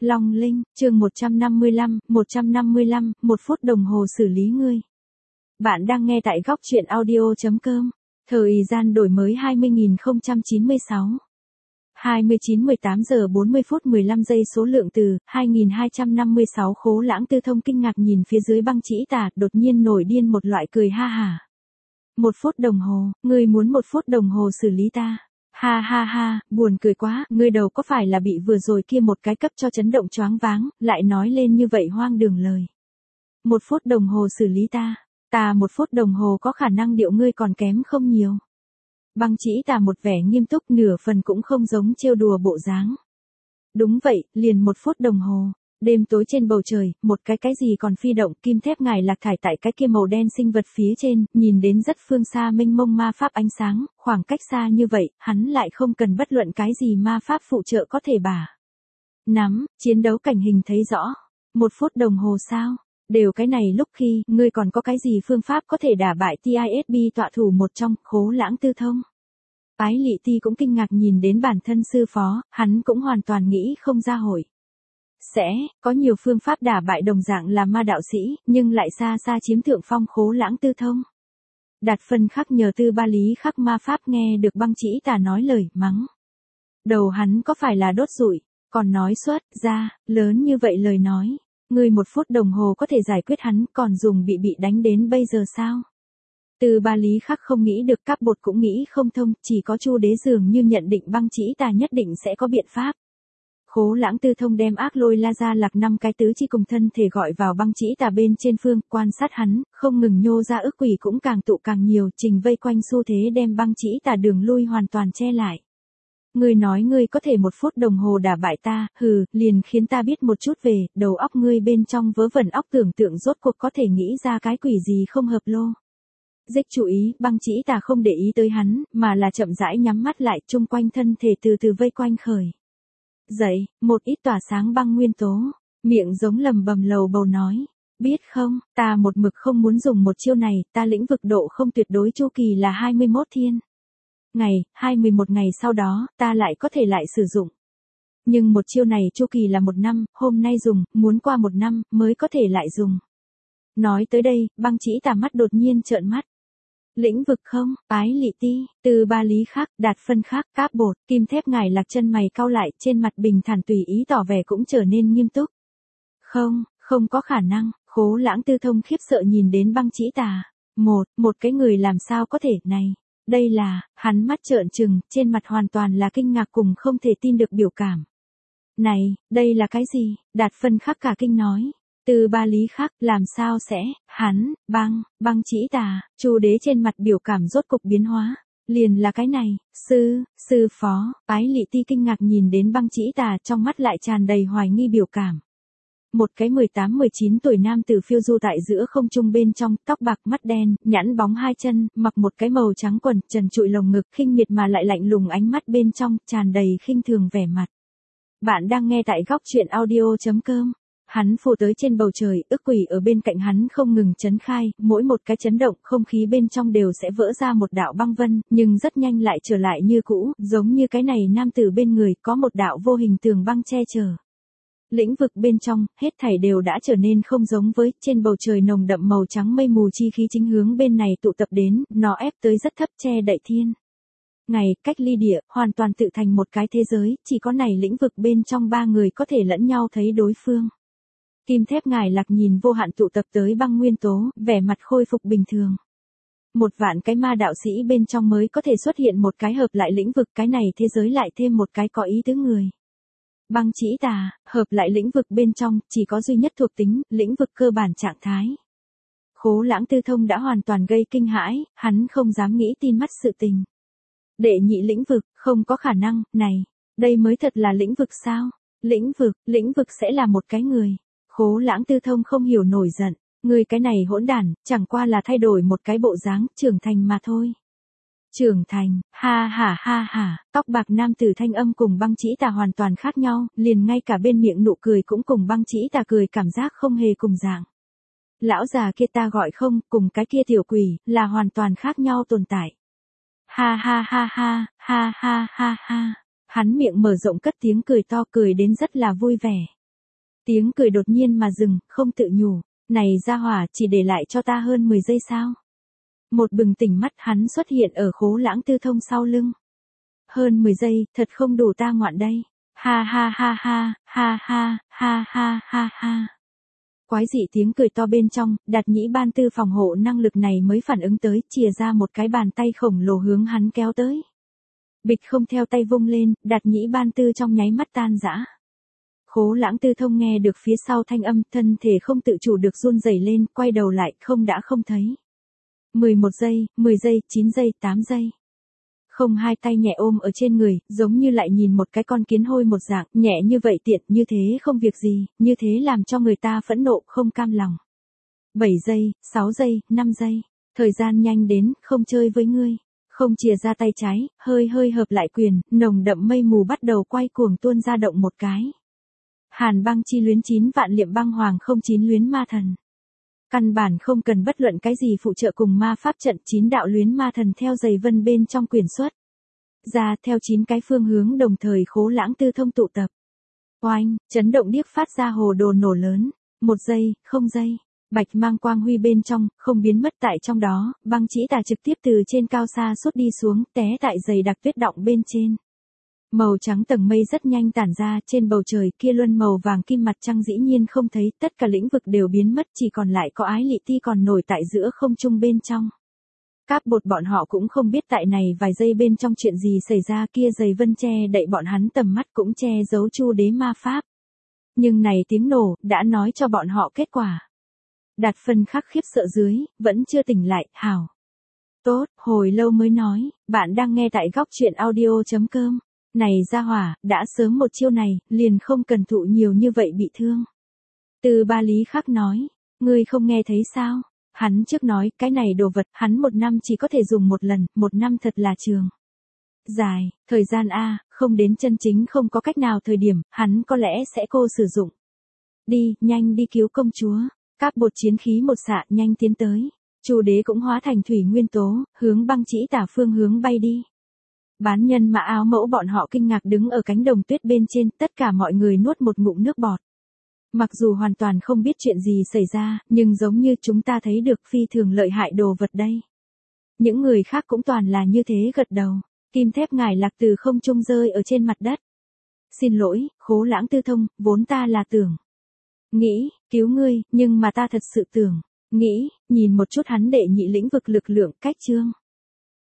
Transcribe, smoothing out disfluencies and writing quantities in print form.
Long Linh, chương 155, 1 phút đồng hồ xử lý ngươi. Bạn đang nghe tại góc truyện audio.com. Thời gian đổi mới 20.096. 19:18:40 số lượng từ 2256 Khố Lãng Tư Thông kinh ngạc nhìn phía dưới băng chỉ tà, đột nhiên nổi điên một loại cười ha hả. 1 phút đồng hồ, ngươi muốn 1 phút đồng hồ xử lý ta. Ha ha ha, buồn cười quá, ngươi đầu có phải là bị vừa rồi kia một cái cấp cho chấn động choáng váng, lại nói lên như vậy hoang đường lời. 1 phút đồng hồ xử lý ta, 1 phút đồng hồ có khả năng điệu ngươi còn kém không nhiều. Băng chỉ tà một vẻ nghiêm túc nửa phần cũng không giống trêu đùa bộ dáng. Đúng vậy, liền 1 phút đồng hồ. Đêm tối trên bầu trời, một cái gì còn phi động, kim thép ngài lạc thải tại cái kia màu đen sinh vật phía trên, nhìn đến rất phương xa mênh mông ma pháp ánh sáng, khoảng cách xa như vậy, hắn lại không cần bất luận cái gì ma pháp phụ trợ có thể bả. Nắm, chiến đấu cảnh hình thấy rõ. 1 phút đồng hồ sao? Đều cái này lúc khi, ngươi còn có cái gì phương pháp có thể đả bại TISB tọa thủ một trong, Khố Lãng Tư Thông? Ái Lị Ti cũng kinh ngạc nhìn đến bản thân sư phó, hắn cũng hoàn toàn nghĩ không ra hội. Sẽ, có nhiều phương pháp đả bại đồng dạng là ma đạo sĩ, nhưng lại xa xa chiếm thượng phong Khố Lãng Tư Thông. Đạt phân khắc nhờ tư ba lý khắc ma pháp nghe được băng chỉ tà nói lời, mắng. Đầu hắn có phải là đốt rụi, còn nói xuất ra, lớn như vậy lời nói. Ngươi 1 phút đồng hồ có thể giải quyết hắn, còn dùng bị đánh đến bây giờ sao? Tư ba lý khắc không nghĩ được, các bột cũng nghĩ không thông, chỉ có Chu Đế dường như nhận định băng chỉ tà nhất định sẽ có biện pháp. Khố Lãng Tư Thông đem ác lôi la ra lạc 5 cái tứ chi cùng thân thể gọi vào băng chỉ tà bên trên phương, quan sát hắn, không ngừng nhô ra ức quỷ cũng càng tụ càng nhiều, trình vây quanh xu thế đem băng chỉ tà đường lui hoàn toàn che lại. Ngươi nói ngươi có thể 1 phút đồng hồ đả bại ta, hừ, liền khiến ta biết một chút về, đầu óc ngươi bên trong vớ vẩn óc tưởng tượng rốt cuộc có thể nghĩ ra cái quỷ gì không hợp lô. Dích chú ý, băng chỉ tà không để ý tới hắn, mà là chậm rãi nhắm mắt lại, chung quanh thân thể từ từ vây quanh khởi. Dậy, một ít tỏa sáng băng nguyên tố, miệng giống lầm bầm lầu bầu nói. Biết không, ta một mực không muốn dùng một chiêu này, ta lĩnh vực độ không tuyệt đối chu kỳ là 21 thiên. Ngày, 21 ngày sau đó, ta lại có thể lại sử dụng. Nhưng một chiêu này chu kỳ là 1 năm, hôm nay dùng, muốn qua 1 năm, mới có thể lại dùng. Nói tới đây, băng chỉ tà mắt đột nhiên trợn mắt. Lĩnh vực không, Ái Lị Ti, Tư ba lý khắc, Đạt phân khắc, cáp bột, kim thép ngài lạc chân mày cau lại, trên mặt bình thản tùy ý tỏ vẻ cũng trở nên nghiêm túc. Không có khả năng, Khố Lãng Tư Thông khiếp sợ nhìn đến băng chỉ tà. Một cái người làm sao có thể, này, đây là, hắn mắt trợn trừng, trên mặt hoàn toàn là kinh ngạc cùng không thể tin được biểu cảm. Này, đây là cái gì? Đạt phân khắc cả kinh nói. Tư ba lý khắc, làm sao sẽ, hắn, băng chỉ tà, Chu Đế trên mặt biểu cảm rốt cục biến hóa. Liền là cái này, sư phó, Ái Lị Ti kinh ngạc nhìn đến băng chỉ tà, trong mắt lại tràn đầy hoài nghi biểu cảm. Một cái 18-19 tuổi nam tử phiêu du tại giữa không trung bên trong, tóc bạc mắt đen, nhẵn bóng 2 chân, mặc một cái màu trắng quần, trần trụi lồng ngực, khinh miệt mà lại lạnh lùng ánh mắt bên trong, tràn đầy khinh thường vẻ mặt. Bạn đang nghe tại góc truyện audio.com. Hắn phù tới trên bầu trời, ức quỷ ở bên cạnh hắn không ngừng chấn khai, mỗi một cái chấn động, không khí bên trong đều sẽ vỡ ra một đạo băng vân, nhưng rất nhanh lại trở lại như cũ, giống như cái này nam tử bên người, có một đạo vô hình tường băng che chở. Lĩnh vực bên trong, hết thảy đều đã trở nên không giống với, trên bầu trời nồng đậm màu trắng mây mù chi khí chính hướng bên này tụ tập đến, nó ép tới rất thấp che đậy thiên. Ngày, cách ly địa, hoàn toàn tự thành một cái thế giới, chỉ có này lĩnh vực bên trong 3 người có thể lẫn nhau thấy đối phương. Kim thép ngài lạc nhìn vô hạn tụ tập tới băng nguyên tố, vẻ mặt khôi phục bình thường. 1 vạn cái ma đạo sĩ bên trong mới có thể xuất hiện một cái hợp lại lĩnh vực, cái này thế giới lại thêm một cái có ý tứ người. Băng chỉ tà, hợp lại lĩnh vực bên trong, chỉ có duy nhất thuộc tính, lĩnh vực cơ bản trạng thái. Khố Lãng Tư Thông đã hoàn toàn gây kinh hãi, hắn không dám nghĩ tin mắt sự tình. Đệ nhị lĩnh vực, không có khả năng, này, đây mới thật là lĩnh vực sao? Lĩnh vực sẽ là một cái người. Khố Lãng Tư Thông không hiểu nổi giận, người cái này hỗn đản, chẳng qua là thay đổi một cái bộ dáng, trưởng thành mà thôi. Trưởng thành, ha ha, tóc bạc nam tử thanh âm cùng băng chỉ tà hoàn toàn khác nhau, liền ngay cả bên miệng nụ cười cũng cùng băng chỉ tà cười cảm giác không hề cùng dạng. Lão già kia ta gọi không, cùng cái kia tiểu quỷ, là hoàn toàn khác nhau tồn tại. Ha ha, hắn miệng mở rộng cất tiếng cười to, cười đến rất là vui vẻ. Tiếng cười đột nhiên mà dừng, không tự nhủ. Này gia hỏa, chỉ để lại cho ta hơn 10 giây sao? Một bừng tỉnh mắt hắn xuất hiện ở Khố Lãng Tư Thông sau lưng. Hơn 10 giây, thật không đủ ta ngoạn đây. Ha ha ha ha, ha ha, ha ha ha ha. Quái dị tiếng cười to bên trong, Đạt Nhĩ Ban Tư phòng hộ năng lực này mới phản ứng tới, chìa ra một cái bàn tay khổng lồ hướng hắn kéo tới. Bịch không theo tay vung lên, Đạt Nhĩ Ban Tư trong nháy mắt tan rã. Khố Lãng Tư Thông nghe được phía sau thanh âm, thân thể không tự chủ được run rẩy lên, quay đầu lại, không đã không thấy. 11 giây, 10 giây, 9 giây, 8 giây. Không, hai tay nhẹ ôm ở trên người, giống như lại nhìn một cái con kiến hôi một dạng, nhẹ như vậy tiện, như thế không việc gì, như thế làm cho người ta phẫn nộ, không cam lòng. 7 giây, 6 giây, 5 giây. Thời gian nhanh đến, không chơi với ngươi. Không chìa ra tay trái, hơi hơi hợp lại quyền, nồng đậm mây mù bắt đầu quay cuồng tuôn ra động một cái. Hàn băng chi luyến 9 vạn liệm băng hoàng 09 luyến ma thần. Căn bản không cần bất luận cái gì phụ trợ cùng ma pháp trận, 9 đạo luyến ma thần theo giày vân bên trong quyền xuất ra theo 9 cái phương hướng đồng thời Khố Lãng Tư Thông tụ tập. Oanh, chấn động điếc phát ra hồ đồ nổ lớn. 1 giây, 0 giây. Bạch mang quang huy bên trong, không biến mất tại trong đó, băng chỉ tà trực tiếp từ trên cao xa suốt đi xuống, té tại dày đặc tuyết đọng bên trên. Màu trắng tầng mây rất nhanh tản ra, trên bầu trời kia luân màu vàng kim mặt trăng dĩ nhiên không thấy, tất cả lĩnh vực đều biến mất, chỉ còn lại có Ái Lị Ti còn nổi tại giữa không trung bên trong. Các bột bọn họ cũng không biết tại này vài giây bên trong chuyện gì xảy ra, kia dày vân che đậy bọn hắn tầm mắt cũng che giấu Chu Đế ma pháp. Nhưng này tiếng nổ, đã nói cho bọn họ kết quả. Đạt Phân khắc khiếp sợ dưới, vẫn chưa tỉnh lại, hảo. Tốt, hồi lâu mới nói, bạn đang nghe tại góc truyện audio.com. Này gia hỏa, đã sớm một chiêu này, liền không cần thụ nhiều như vậy bị thương. Từ Ba Lý Khắc nói, ngươi không nghe thấy sao? Hắn trước nói, cái này đồ vật, hắn 1 năm chỉ có thể dùng một lần, 1 năm thật là trường. Dài, thời gian A, không đến chân chính không có cách nào thời điểm, hắn có lẽ sẽ cô sử dụng. Đi, nhanh đi cứu công chúa. Các bột chiến khí một xạ nhanh tiến tới. Chu Đế cũng hóa thành thủy nguyên tố, hướng băng chỉ tả phương hướng bay đi. Bán nhân mã áo mẫu bọn họ kinh ngạc đứng ở cánh đồng tuyết bên trên, tất cả mọi người nuốt một ngụm nước bọt. Mặc dù hoàn toàn không biết chuyện gì xảy ra, nhưng giống như chúng ta thấy được phi thường lợi hại đồ vật đây. Những người khác cũng toàn là như thế gật đầu. Kim thép ngải lạc từ không trung rơi ở trên mặt đất. Xin lỗi, Khố Lãng Tư Thông, vốn ta là tưởng. Nghĩ, cứu ngươi, nhưng mà ta thật sự tưởng. Nghĩ, nhìn một chút hắn đệ nhị lĩnh vực lực lượng cách chương.